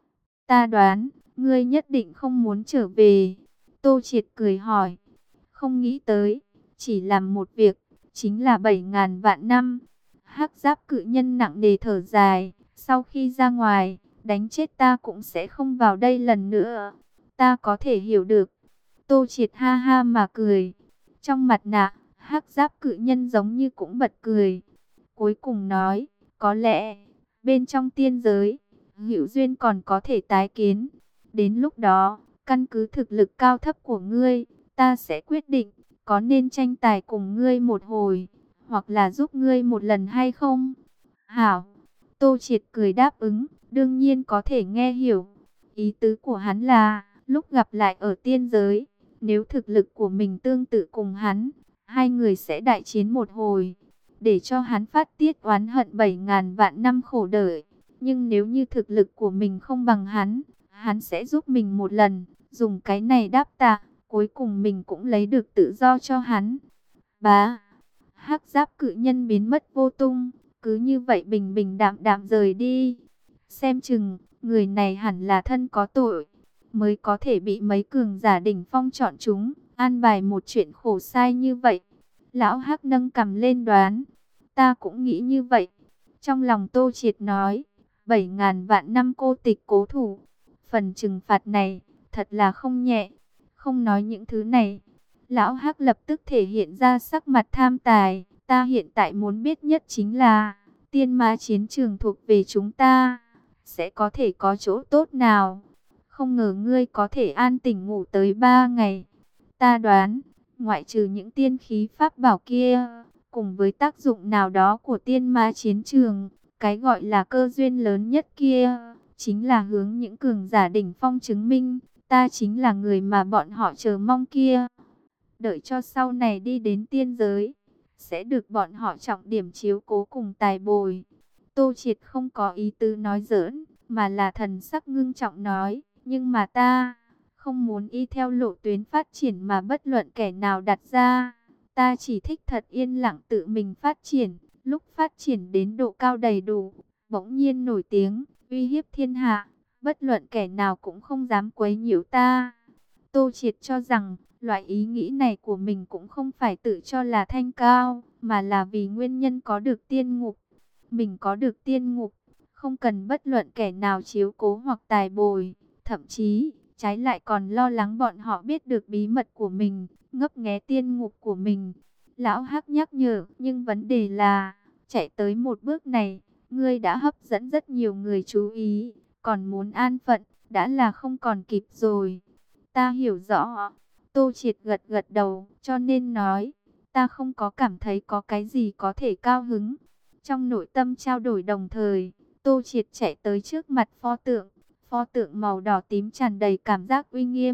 Ta đoán, ngươi nhất định không muốn trở về. Tô Triệt cười hỏi, không nghĩ tới, chỉ làm một việc, chính là bảy ngàn vạn năm. Hắc giáp cự nhân nặng nề thở dài, sau khi ra ngoài, đánh chết ta cũng sẽ không vào đây lần nữa. Ta có thể hiểu được. Tô Triệt ha ha mà cười. Trong mặt nạ, hắc giáp cự nhân giống như cũng bật cười. Cuối cùng nói, có lẽ, bên trong tiên giới, hữu duyên còn có thể tái kiến. Đến lúc đó, căn cứ thực lực cao thấp của ngươi, ta sẽ quyết định, có nên tranh tài cùng ngươi một hồi, hoặc là giúp ngươi một lần hay không? Hảo, Tô Triệt cười đáp ứng, đương nhiên có thể nghe hiểu. Ý tứ của hắn là, lúc gặp lại ở tiên giới, nếu thực lực của mình tương tự cùng hắn, hai người sẽ đại chiến một hồi, để cho hắn phát tiết oán hận bảy ngàn vạn năm khổ đợi. Nhưng nếu như thực lực của mình không bằng hắn, hắn sẽ giúp mình một lần, dùng cái này đáp tạ, cuối cùng mình cũng lấy được tự do cho hắn. Bá, hắc giáp cự nhân biến mất vô tung, cứ như vậy bình bình đạm đạm rời đi. Xem chừng, người này hẳn là thân có tội, mới có thể bị mấy cường giả đỉnh phong chọn chúng, an bài một chuyện khổ sai như vậy. Lão hắc nâng cằm lên đoán, ta cũng nghĩ như vậy. Trong lòng Tô Triệt nói, bảy ngàn vạn năm cô tịch cố thủ, phần trừng phạt này, thật là không nhẹ. Không nói những thứ này, lão hắc lập tức thể hiện ra sắc mặt tham tài. Ta hiện tại muốn biết nhất chính là, tiên ma chiến trường thuộc về chúng ta, sẽ có thể có chỗ tốt nào? Không ngờ ngươi có thể an tỉnh ngủ tới ba ngày. Ta đoán, ngoại trừ những tiên khí pháp bảo kia, cùng với tác dụng nào đó của tiên ma chiến trường, cái gọi là cơ duyên lớn nhất kia, chính là hướng những cường giả đỉnh phong chứng minh, ta chính là người mà bọn họ chờ mong kia. Đợi cho sau này đi đến tiên giới, sẽ được bọn họ trọng điểm chiếu cố cùng tài bồi. Tô Triệt không có ý tứ nói giỡn, mà là thần sắc ngưng trọng nói, nhưng mà ta không muốn y theo lộ tuyến phát triển mà bất luận kẻ nào đặt ra. Ta chỉ thích thật yên lặng tự mình phát triển, lúc phát triển đến độ cao đầy đủ, bỗng nhiên nổi tiếng, uy hiếp thiên hạ, bất luận kẻ nào cũng không dám quấy nhiễu ta. Tô Triệt cho rằng, loại ý nghĩ này của mình cũng không phải tự cho là thanh cao, mà là vì nguyên nhân có được tiên ngục. Mình có được tiên ngục, không cần bất luận kẻ nào chiếu cố hoặc tài bồi, thậm chí, trái lại còn lo lắng bọn họ biết được bí mật của mình, ngấp nghé tiên ngục của mình. Lão Hắc nhắc nhở, nhưng vấn đề là, chạy tới một bước này, ngươi đã hấp dẫn rất nhiều người chú ý, còn muốn an phận, đã là không còn kịp rồi. Ta hiểu rõ. Tô Triệt gật gật đầu, cho nên nói, ta không có cảm thấy có cái gì có thể cao hứng. Trong nội tâm trao đổi đồng thời, Tô Triệt chạy tới trước mặt pho tượng. Pho tượng màu đỏ tím tràn đầy cảm giác uy nghiêm,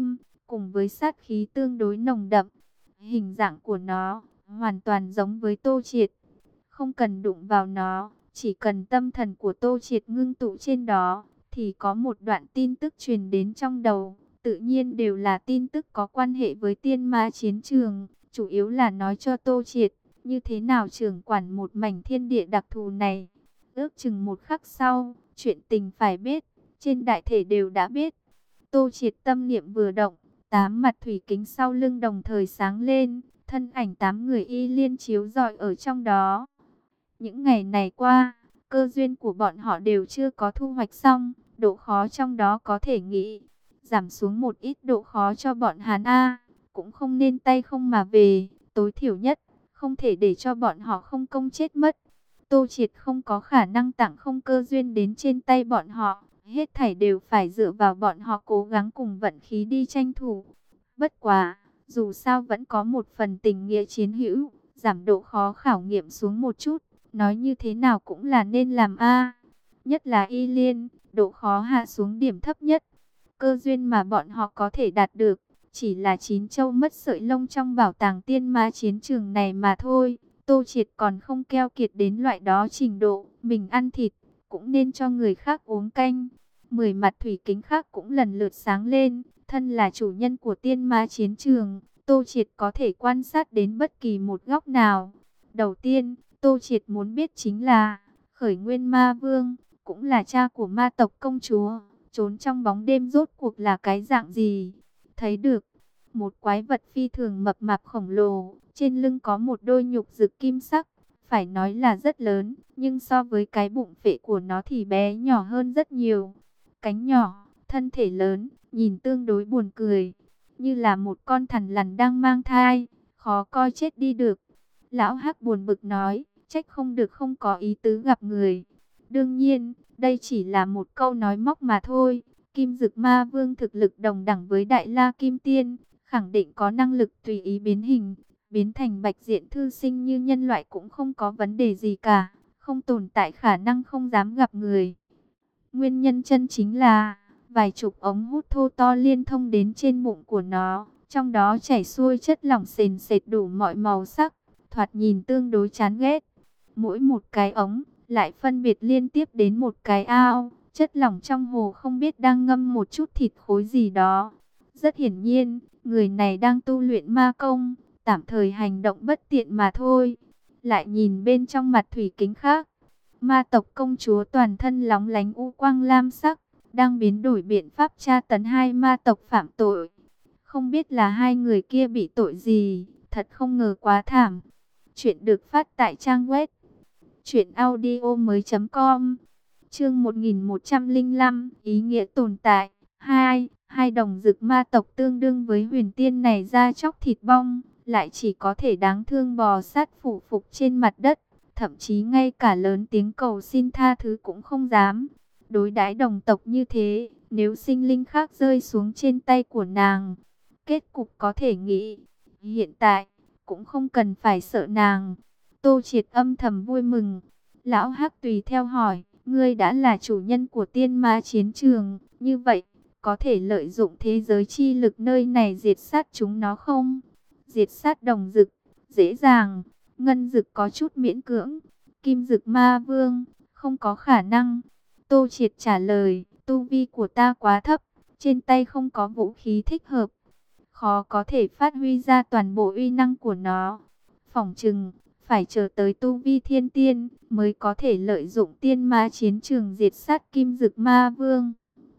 cùng với sát khí tương đối nồng đậm. Hình dạng của nó hoàn toàn giống với Tô Triệt. Không cần đụng vào nó, chỉ cần tâm thần của Tô Triệt ngưng tụ trên đó, thì có một đoạn tin tức truyền đến trong đầu. Tự nhiên đều là tin tức có quan hệ với tiên ma chiến trường, chủ yếu là nói cho Tô Triệt như thế nào trưởng quản một mảnh thiên địa đặc thù này. Ước chừng một khắc sau, chuyện tình phải biết, trên đại thể đều đã biết. Tô Triệt tâm niệm vừa động, tám mặt thủy kính sau lưng đồng thời sáng lên, thân ảnh tám người y liên chiếu rọi ở trong đó. Những ngày này qua, cơ duyên của bọn họ đều chưa có thu hoạch xong, độ khó trong đó có thể nghĩ giảm xuống một ít độ khó cho bọn Hán A, cũng không nên tay không mà về, tối thiểu nhất, không thể để cho bọn họ không công chết mất. Tô Triệt không có khả năng tặng không cơ duyên đến trên tay bọn họ, hết thảy đều phải dựa vào bọn họ cố gắng cùng vận khí đi tranh thủ. Bất quá, dù sao vẫn có một phần tình nghĩa chiến hữu, giảm độ khó khảo nghiệm xuống một chút, nói như thế nào cũng là nên làm a. Nhất là Y Liên, độ khó hạ xuống điểm thấp nhất. Cơ duyên mà bọn họ có thể đạt được, chỉ là chín châu mất sợi lông trong bảo tàng tiên ma chiến trường này mà thôi. Tô Triệt còn không keo kiệt đến loại đó trình độ, mình ăn thịt, cũng nên cho người khác uống canh. Mười mặt thủy kính khác cũng lần lượt sáng lên, thân là chủ nhân của tiên ma chiến trường, Tô Triệt có thể quan sát đến bất kỳ một góc nào. Đầu tiên, Tô Triệt muốn biết chính là, khởi nguyên ma vương, cũng là cha của ma tộc công chúa, trốn trong bóng đêm rốt cuộc là cái dạng gì. Thấy được, một quái vật phi thường mập mạp khổng lồ, trên lưng có một đôi nhục rực kim sắc, phải nói là rất lớn, nhưng so với cái bụng phệ của nó thì bé nhỏ hơn rất nhiều. Cánh nhỏ, thân thể lớn, nhìn tương đối buồn cười, như là một con thằn lằn đang mang thai, khó coi chết đi được. Lão Hắc buồn bực nói, trách không được không có ý tứ gặp người. Đương nhiên, đây chỉ là một câu nói móc mà thôi. Kim Dực Ma Vương thực lực đồng đẳng với Đại La Kim Tiên, khẳng định có năng lực tùy ý biến hình, biến thành bạch diện thư sinh như nhân loại cũng không có vấn đề gì cả, không tồn tại khả năng không dám gặp người. Nguyên nhân chân chính là, vài chục ống hút thô to liên thông đến trên bụng của nó, trong đó chảy xuôi chất lỏng sền sệt đủ mọi màu sắc, thoạt nhìn tương đối chán ghét. Mỗi một cái ống lại phân biệt liên tiếp đến một cái ao, chất lỏng trong hồ không biết đang ngâm một chút thịt khối gì đó. Rất hiển nhiên, người này đang tu luyện ma công, tạm thời hành động bất tiện mà thôi. Lại nhìn bên trong mặt thủy kính khác, ma tộc công chúa toàn thân lóng lánh u quang lam sắc, đang biến đổi biện pháp tra tấn hai ma tộc phạm tội. Không biết là hai người kia bị tội gì, thật không ngờ quá thảm. Chuyện được phát tại trang web truyện audio mới com. Chương một nghìn một trăm lẻ lăm, ý nghĩa tồn tại. hai. Hai đồng dực ma tộc tương đương với huyền tiên này ra chóc thịt bong, lại chỉ có thể đáng thương bò sát phủ phục trên mặt đất, thậm chí ngay cả lớn tiếng cầu xin tha thứ cũng không dám. Đối đãi đồng tộc như thế, nếu sinh linh khác rơi xuống trên tay của nàng, kết cục có thể nghĩ. Hiện tại, cũng không cần phải sợ nàng. Tô Triệt âm thầm vui mừng. Lão Hắc tùy theo hỏi, ngươi đã là chủ nhân của tiên ma chiến trường, như vậy, có thể lợi dụng thế giới chi lực nơi này diệt sát chúng nó không? Diệt sát đồng dực, dễ dàng, ngân dực có chút miễn cưỡng, kim dực ma vương, không có khả năng. Tô Triệt trả lời, tu vi của ta quá thấp, trên tay không có vũ khí thích hợp, khó có thể phát huy ra toàn bộ uy năng của nó. Phỏng chừng, phải chờ tới tu vi thiên tiên, mới có thể lợi dụng tiên ma chiến trường diệt sát kim dực ma vương.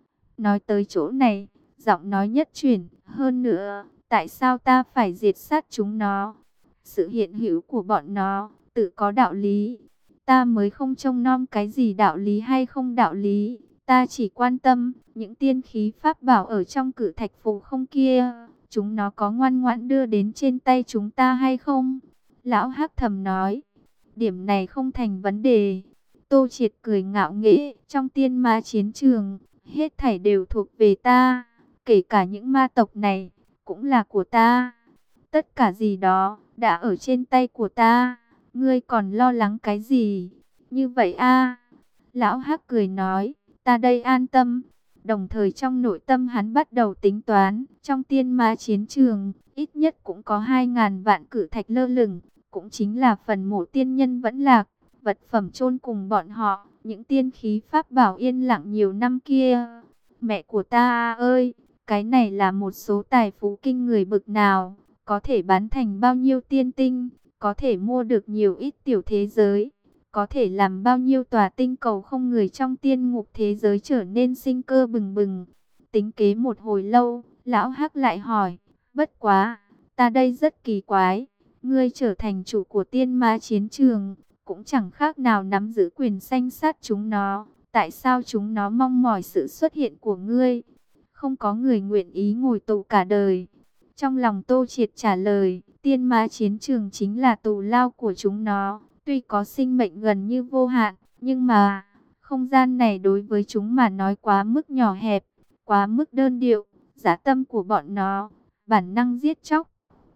Nói tới chỗ này, giọng nói nhất chuyển, hơn nữa, tại sao ta phải diệt sát chúng nó? Sự hiện hữu của bọn nó, tự có đạo lý. Ta mới không trông nom cái gì đạo lý hay không đạo lý. Ta chỉ quan tâm, những tiên khí pháp bảo ở trong cử thạch phù không kia, chúng nó có ngoan ngoãn đưa đến trên tay chúng ta hay không? Lão Hắc thầm nói, điểm này không thành vấn đề. Tô Triệt cười ngạo nghễ, trong tiên ma chiến trường, hết thảy đều thuộc về ta, kể cả những ma tộc này, cũng là của ta. Tất cả gì đó, đã ở trên tay của ta, ngươi còn lo lắng cái gì? Như vậy a? Lão Hắc cười nói, ta đây an tâm. Đồng thời trong nội tâm hắn bắt đầu tính toán, trong tiên ma chiến trường, ít nhất cũng có hai ngàn vạn cử thạch lơ lửng, cũng chính là phần mộ tiên nhân vẫn lạc, vật phẩm chôn cùng bọn họ, những tiên khí pháp bảo yên lặng nhiều năm kia. Mẹ của ta ơi, cái này là một số tài phú kinh người bực nào, có thể bán thành bao nhiêu tiên tinh, có thể mua được nhiều ít tiểu thế giới, có thể làm bao nhiêu tòa tinh cầu không người trong tiên ngục thế giới trở nên sinh cơ bừng bừng. Tính kế một hồi lâu, lão Hắc lại hỏi, bất quá, ta đây rất kỳ quái, ngươi trở thành chủ của tiên ma chiến trường, cũng chẳng khác nào nắm giữ quyền sanh sát chúng nó, tại sao chúng nó mong mỏi sự xuất hiện của ngươi? Không có người nguyện ý ngồi tù cả đời. Trong lòng Tô Triệt trả lời, tiên ma chiến trường chính là tù lao của chúng nó. Tuy có sinh mệnh gần như vô hạn, nhưng mà không gian này đối với chúng mà nói quá mức nhỏ hẹp, quá mức đơn điệu. Dã tâm của bọn nó, bản năng giết chóc,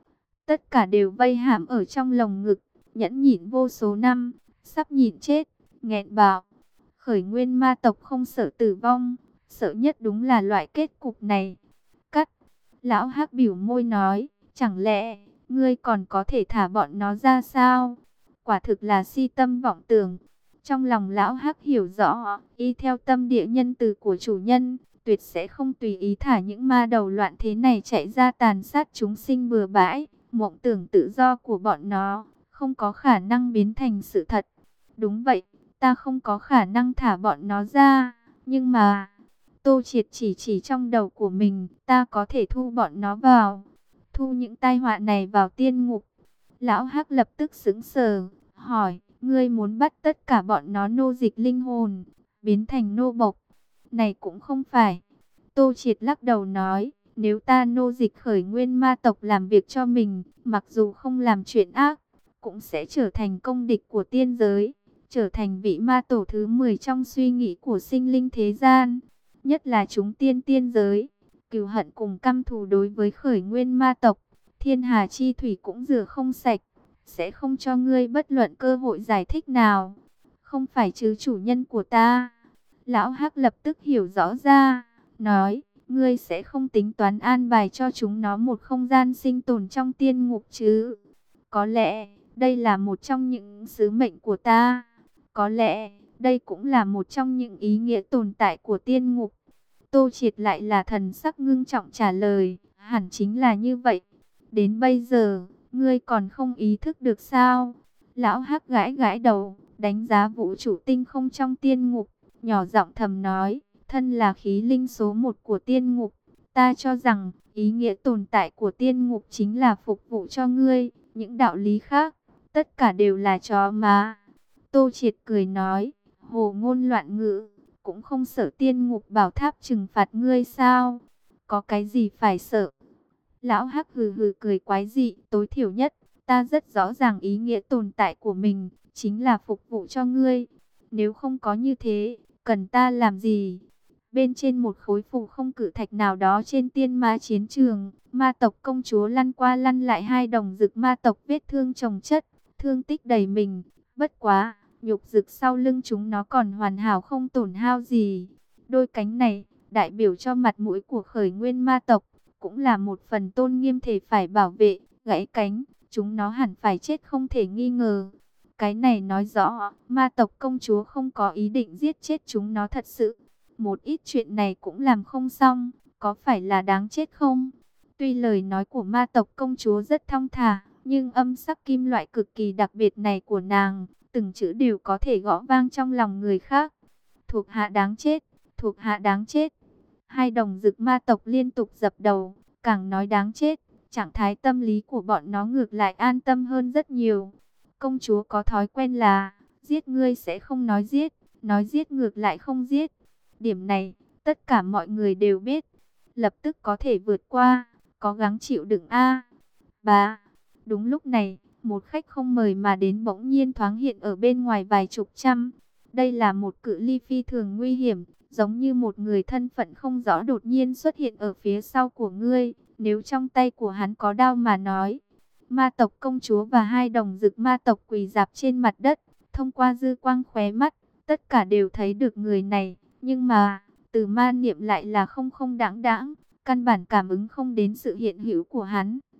tất cả đều vây hãm ở trong lồng ngực, nhẫn nhịn vô số năm, sắp nhịn chết, nghẹn bạo. Khởi nguyên ma tộc không sợ tử vong, sợ nhất đúng là loại kết cục này. Cắt, lão Hắc biểu môi nói, chẳng lẽ ngươi còn có thể thả bọn nó ra sao? Quả thực là si tâm vọng tưởng. Trong lòng lão Hắc hiểu rõ, y theo tâm địa nhân từ của chủ nhân, tuyệt sẽ không tùy ý thả những ma đầu loạn thế này chạy ra tàn sát chúng sinh bừa bãi. Mộng tưởng tự do của bọn nó không có khả năng biến thành sự thật. Đúng vậy, ta không có khả năng thả bọn nó ra, nhưng mà Tô Triệt chỉ chỉ trong đầu của mình, ta có thể thu bọn nó vào, thu những tai họa này vào tiên ngục. Lão Hắc lập tức sững sờ, hỏi, ngươi muốn bắt tất cả bọn nó nô dịch linh hồn, biến thành nô bộc? Này cũng không phải. Tô Triệt lắc đầu nói, nếu ta nô dịch khởi nguyên ma tộc làm việc cho mình, mặc dù không làm chuyện ác, cũng sẽ trở thành công địch của tiên giới, trở thành vị ma tổ thứ mười trong suy nghĩ của sinh linh thế gian, nhất là chúng tiên tiên giới. Cừu hận cùng căm thù đối với khởi nguyên ma tộc, thiên hà chi thủy cũng rửa không sạch, sẽ không cho ngươi bất luận cơ hội giải thích nào. Không phải chứ chủ nhân của ta? Lão Hắc lập tức hiểu rõ ra, nói, ngươi sẽ không tính toán an bài cho chúng nó một không gian sinh tồn trong tiên ngục chứ? Có lẽ, đây là một trong những sứ mệnh của ta. Có lẽ, đây cũng là một trong những ý nghĩa tồn tại của tiên ngục. Tô Triệt lại là thần sắc ngưng trọng trả lời, hẳn chính là như vậy. Đến bây giờ, ngươi còn không ý thức được sao? Lão Hắc gãi gãi đầu, đánh giá vũ trụ tinh không trong tiên ngục, nhỏ giọng thầm nói, thân là khí linh số một của tiên ngục, ta cho rằng ý nghĩa tồn tại của tiên ngục chính là phục vụ cho ngươi, những đạo lý khác, tất cả đều là chó má. Tô Triệt cười nói, hồ ngôn loạn ngữ, cũng không sợ tiên ngục bảo tháp trừng phạt ngươi sao? Có cái gì phải sợ? Lão Hắc hừ hừ cười quái dị, tối thiểu nhất, ta rất rõ ràng ý nghĩa tồn tại của mình, chính là phục vụ cho ngươi. Nếu không có như thế, cần ta làm gì? Bên trên một khối phù không cử thạch nào đó trên tiên ma chiến trường, ma tộc công chúa lăn qua lăn lại hai đồng dực ma tộc vết thương chồng chất, thương tích đầy mình. Bất quá, nhục dực sau lưng chúng nó còn hoàn hảo không tổn hao gì. Đôi cánh này, đại biểu cho mặt mũi của khởi nguyên ma tộc, cũng là một phần tôn nghiêm thể phải bảo vệ. Gãy cánh, chúng nó hẳn phải chết không thể nghi ngờ. Cái này nói rõ, ma tộc công chúa không có ý định giết chết chúng nó thật sự. Một ít chuyện này cũng làm không xong, có phải là đáng chết không? Tuy lời nói của ma tộc công chúa rất thong thả, nhưng âm sắc kim loại cực kỳ đặc biệt này của nàng, từng chữ đều có thể gõ vang trong lòng người khác. Thuộc hạ đáng chết, thuộc hạ đáng chết. Hai đồng dực ma tộc liên tục dập đầu, càng nói đáng chết, trạng thái tâm lý của bọn nó ngược lại an tâm hơn rất nhiều. Công chúa có thói quen là, giết ngươi sẽ không nói giết, nói giết ngược lại không giết. Điểm này, tất cả mọi người đều biết, lập tức có thể vượt qua, có gắng chịu đựng a. Bà, đúng lúc này, một khách không mời mà đến bỗng nhiên thoáng hiện ở bên ngoài vài chục trăm. Đây là một cự ly phi thường nguy hiểm, giống như một người thân phận không rõ đột nhiên xuất hiện ở phía sau của ngươi. Nếu trong tay của hắn có đao mà nói, ma tộc công chúa và hai đồng dực ma tộc quỳ rạp trên mặt đất, thông qua dư quang khóe mắt, tất cả đều thấy được người này. Nhưng mà, Từ Ma Niệm lại là không không đãng đãng, căn bản cảm ứng không đến sự hiện hữu của hắn.